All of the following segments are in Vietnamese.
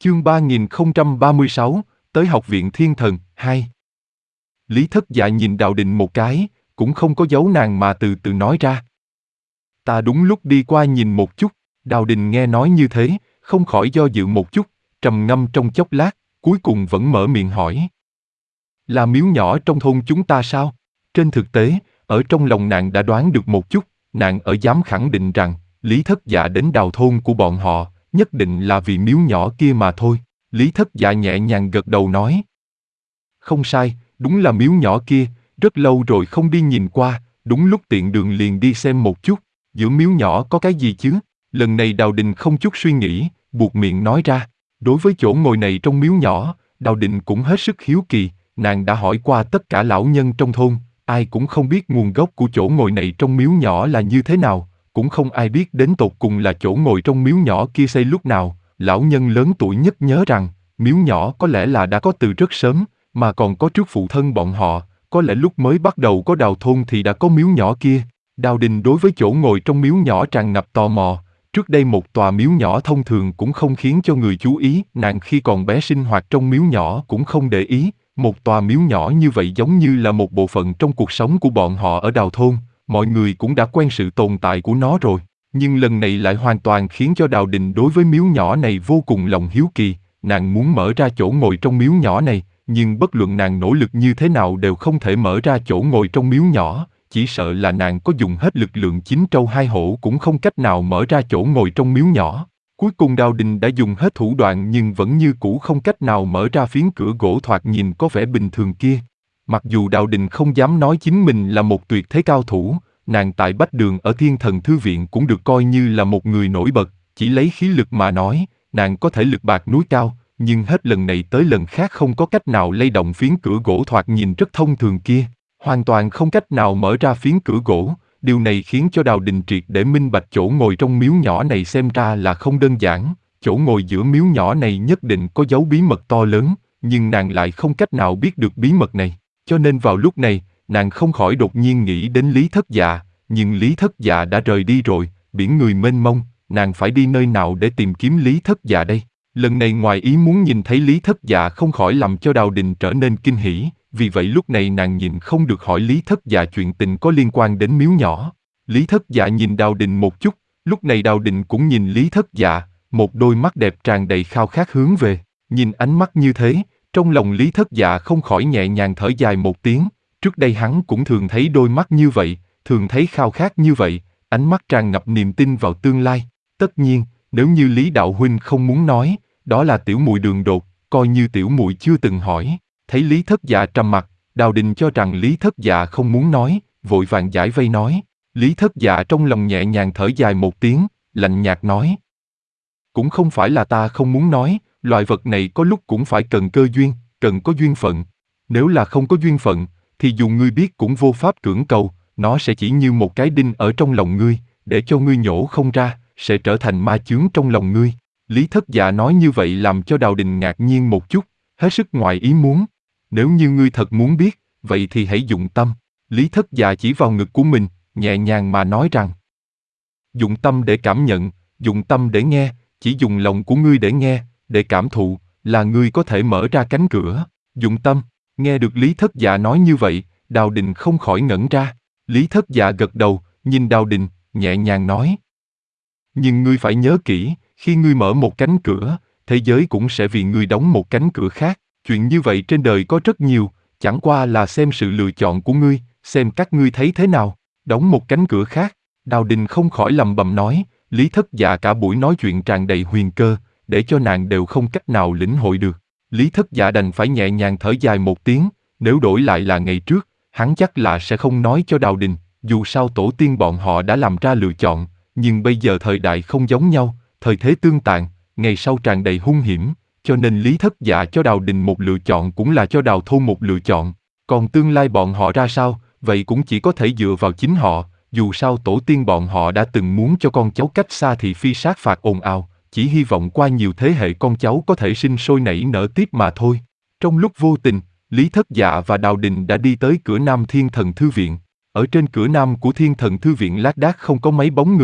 Chương 3036, tới Học viện Thiên Thần, 2. Lý Thất Dạ nhìn Đào Đình một cái, cũng không có giấu nàng mà từ từ nói ra. Ta đúng lúc đi qua nhìn một chút. Đào Đình nghe nói như thế, không khỏi do dự một chút, trầm ngâm trong chốc lát, cuối cùng vẫn mở miệng hỏi. Là miếu nhỏ trong thôn chúng ta sao? Trên thực tế, ở trong lòng nàng đã đoán được một chút, nàng ở dám khẳng định rằng, Lý Thất Dạ đến đào thôn của bọn họ, nhất định là vì miếu nhỏ kia mà thôi. Lý Thất Dạ nhẹ nhàng gật đầu nói. Không sai, đúng là miếu nhỏ kia, rất lâu rồi không đi nhìn qua, đúng lúc tiện đường liền đi xem một chút, giữa miếu nhỏ có cái gì chứ? Lần này Đào Đình không chút suy nghĩ, buột miệng nói ra. Đối với chỗ ngồi này trong miếu nhỏ, Đào Đình cũng hết sức hiếu kỳ, nàng đã hỏi qua tất cả lão nhân trong thôn, ai cũng không biết nguồn gốc của chỗ ngồi này trong miếu nhỏ là như thế nào, cũng không ai biết đến tột cùng là chỗ ngồi trong miếu nhỏ kia xây lúc nào. Lão nhân lớn tuổi nhất nhớ rằng, miếu nhỏ có lẽ là đã có từ rất sớm, mà còn có trước phụ thân bọn họ, có lẽ lúc mới bắt đầu có đào thôn thì đã có miếu nhỏ kia. Đào Đình đối với chỗ ngồi trong miếu nhỏ tràn ngập tò mò, trước đây một tòa miếu nhỏ thông thường cũng không khiến cho người chú ý, nàng khi còn bé sinh hoạt trong miếu nhỏ cũng không để ý, một tòa miếu nhỏ như vậy giống như là một bộ phận trong cuộc sống của bọn họ ở đào thôn, mọi người cũng đã quen sự tồn tại của nó rồi. Nhưng lần này lại hoàn toàn khiến cho Đào Đình đối với miếu nhỏ này vô cùng lòng hiếu kỳ, nàng muốn mở ra chỗ ngồi trong miếu nhỏ này, nhưng bất luận nàng nỗ lực như thế nào đều không thể mở ra chỗ ngồi trong miếu nhỏ, chỉ sợ là nàng có dùng hết lực lượng chín trâu hai hổ cũng không cách nào mở ra chỗ ngồi trong miếu nhỏ. Cuối cùng Đào Đình đã dùng hết thủ đoạn nhưng vẫn như cũ không cách nào mở ra phiến cửa gỗ thoạt nhìn có vẻ bình thường kia. Mặc dù Đào Đình không dám nói chính mình là một tuyệt thế cao thủ, nàng tại Bách Đường ở Thiên Thần Thư Viện cũng được coi như là một người nổi bật, chỉ lấy khí lực mà nói, nàng có thể lực bạc núi cao, nhưng hết lần này tới lần khác không có cách nào lay động phiến cửa gỗ thoạt nhìn rất thông thường kia, hoàn toàn không cách nào mở ra phiến cửa gỗ. Điều này khiến cho Đào Đình triệt để minh bạch chỗ ngồi trong miếu nhỏ này xem ra là không đơn giản, chỗ ngồi giữa miếu nhỏ này nhất định có dấu bí mật to lớn, nhưng nàng lại không cách nào biết được bí mật này, cho nên vào lúc này, nàng không khỏi đột nhiên nghĩ đến Lý Thất Dạ, nhưng Lý Thất Dạ đã rời đi rồi, biển người mênh mông, nàng phải đi nơi nào để tìm kiếm Lý Thất Dạ đây? Lần này ngoài ý muốn nhìn thấy Lý Thất Dạ không khỏi làm cho Đào Đình trở nên kinh hỉ, vì vậy lúc này nàng nhịn không được hỏi Lý Thất Dạ chuyện tình có liên quan đến miếu nhỏ. Lý Thất Dạ nhìn Đào Đình một chút, lúc này Đào Đình cũng nhìn Lý Thất Dạ, một đôi mắt đẹp tràn đầy khao khát hướng về, nhìn ánh mắt như thế, trong lòng Lý Thất Dạ không khỏi nhẹ nhàng thở dài một tiếng, trước đây hắn cũng thường thấy đôi mắt như vậy, thường thấy khao khát như vậy, ánh mắt tràn ngập niềm tin vào tương lai. Tất nhiên, nếu như Lý Đạo Huynh không muốn nói, đó là tiểu muội đường đột, coi như tiểu muội chưa từng hỏi. Thấy Lý Thất Dạ trầm mặc, Đào Đình cho rằng Lý Thất Dạ không muốn nói, vội vàng giải vây nói. Lý Thất Dạ trong lòng nhẹ nhàng thở dài một tiếng, lạnh nhạt nói. Cũng không phải là ta không muốn nói, loại vật này có lúc cũng phải cần cơ duyên, cần có duyên phận. Nếu là không có duyên phận, thì dù ngươi biết cũng vô pháp cưỡng cầu, nó sẽ chỉ như một cái đinh ở trong lòng ngươi, để cho ngươi nhổ không ra, sẽ trở thành ma chướng trong lòng ngươi. Lý Thất Dạ nói như vậy làm cho Đào Đình ngạc nhiên một chút, hết sức ngoài ý muốn. Nếu như ngươi thật muốn biết, vậy thì hãy dụng tâm. Lý Thất Dạ chỉ vào ngực của mình, nhẹ nhàng mà nói rằng. Dụng tâm để cảm nhận, dụng tâm để nghe, chỉ dùng lòng của ngươi để nghe, để cảm thụ, là ngươi có thể mở ra cánh cửa. Dụng tâm, nghe được Lý Thất Dạ nói như vậy, Đào Đình không khỏi ngẩn ra. Lý Thất Dạ gật đầu, nhìn Đào Đình, nhẹ nhàng nói. Nhưng ngươi phải nhớ kỹ, khi ngươi mở một cánh cửa, thế giới cũng sẽ vì ngươi đóng một cánh cửa khác. Chuyện như vậy trên đời có rất nhiều, chẳng qua là xem sự lựa chọn của ngươi, xem các ngươi thấy thế nào. Đóng một cánh cửa khác, Đào Đình không khỏi lẩm bẩm nói, Lý Thất Dạ cả buổi nói chuyện tràn đầy huyền cơ, để cho nàng đều không cách nào lĩnh hội được. Lý Thất Dạ đành phải nhẹ nhàng thở dài một tiếng, nếu đổi lại là ngày trước, hắn chắc là sẽ không nói cho Đào Đình, dù sao tổ tiên bọn họ đã làm ra lựa chọn, nhưng bây giờ thời đại không giống nhau, thời thế tương tàn, ngày sau tràn đầy hung hiểm, cho nên Lý Thất Dạ cho Đào Đình một lựa chọn cũng là cho Đào thôn một lựa chọn, còn tương lai bọn họ ra sao, vậy cũng chỉ có thể dựa vào chính họ, dù sao tổ tiên bọn họ đã từng muốn cho con cháu cách xa thị phi sát phạt ồn ào, chỉ hy vọng qua nhiều thế hệ con cháu có thể sinh sôi nảy nở tiếp mà thôi. Trong lúc vô tình, Lý Thất Dạ và Đào Đình đã đi tới cửa Nam Thiên Thần Thư Viện. Ở trên cửa Nam của Thiên Thần Thư Viện lác đác không có mấy bóng người,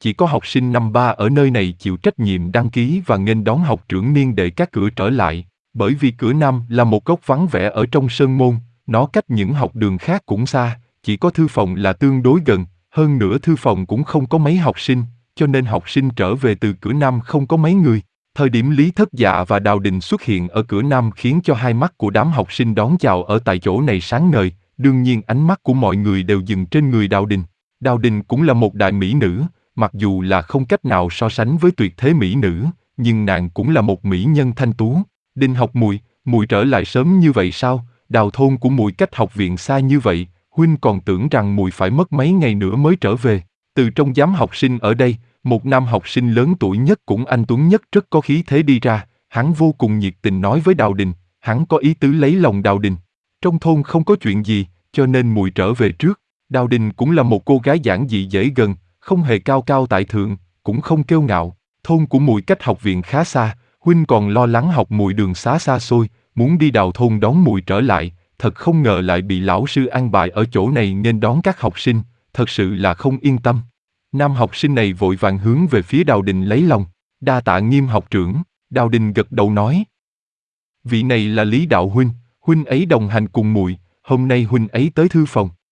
chỉ có học sinh năm ba ở nơi này chịu trách nhiệm đăng ký và nghênh đón học trưởng niên đệ các cửa trở lại, bởi vì cửa Nam là một góc vắng vẻ ở trong sơn môn, nó cách những học đường khác cũng xa, chỉ có thư phòng là tương đối gần, hơn nữa thư phòng cũng không có mấy học sinh, cho nên học sinh trở về từ cửa Nam không có mấy người. Thời điểm Lý Thất Dạ và Đào Đình xuất hiện ở cửa Nam khiến cho hai mắt của đám học sinh đón chào ở tại chỗ này sáng ngời, đương nhiên ánh mắt của mọi người đều dừng trên người Đào Đình. Đào Đình cũng là một đại mỹ nữ, mặc dù là không cách nào so sánh với tuyệt thế mỹ nữ, nhưng nàng cũng là một mỹ nhân thanh tú. Đình học muội trở lại sớm như vậy sao? Đào thôn của muội cách học viện xa như vậy, huynh còn tưởng rằng muội phải mất mấy ngày nữa mới trở về. Từ trong đám học sinh ở đây, một nam học sinh lớn tuổi nhất cũng anh tuấn nhất rất có khí thế đi ra, hắn vô cùng nhiệt tình nói với Đào Đình, hắn có ý tứ lấy lòng Đào Đình. Trong thôn không có chuyện gì, cho nên muội trở về trước. Đào Đình cũng là một cô gái giản dị dễ gần, không hề cao cao tại thượng, cũng không kiêu ngạo. Thôn của muội cách học viện khá xa, huynh còn lo lắng học muội đường xá xa xôi, muốn đi Đào thôn đón muội trở lại, thật không ngờ lại bị lão sư an bài ở chỗ này nên đón các học sinh, thật sự là không yên tâm. Nam học sinh này vội vàng hướng về phía Đào Đình lấy lòng, đa tạ Nghiêm học trưởng. Đào Đình gật đầu nói, vị này là Lý đạo huynh ấy đồng hành cùng muội, hôm nay huynh ấy tới thư phòng.